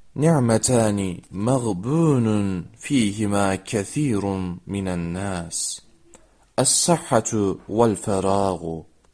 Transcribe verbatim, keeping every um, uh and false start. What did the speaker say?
نعمتان مغبون فيهما كثير من الناس: الصحة والفراغ.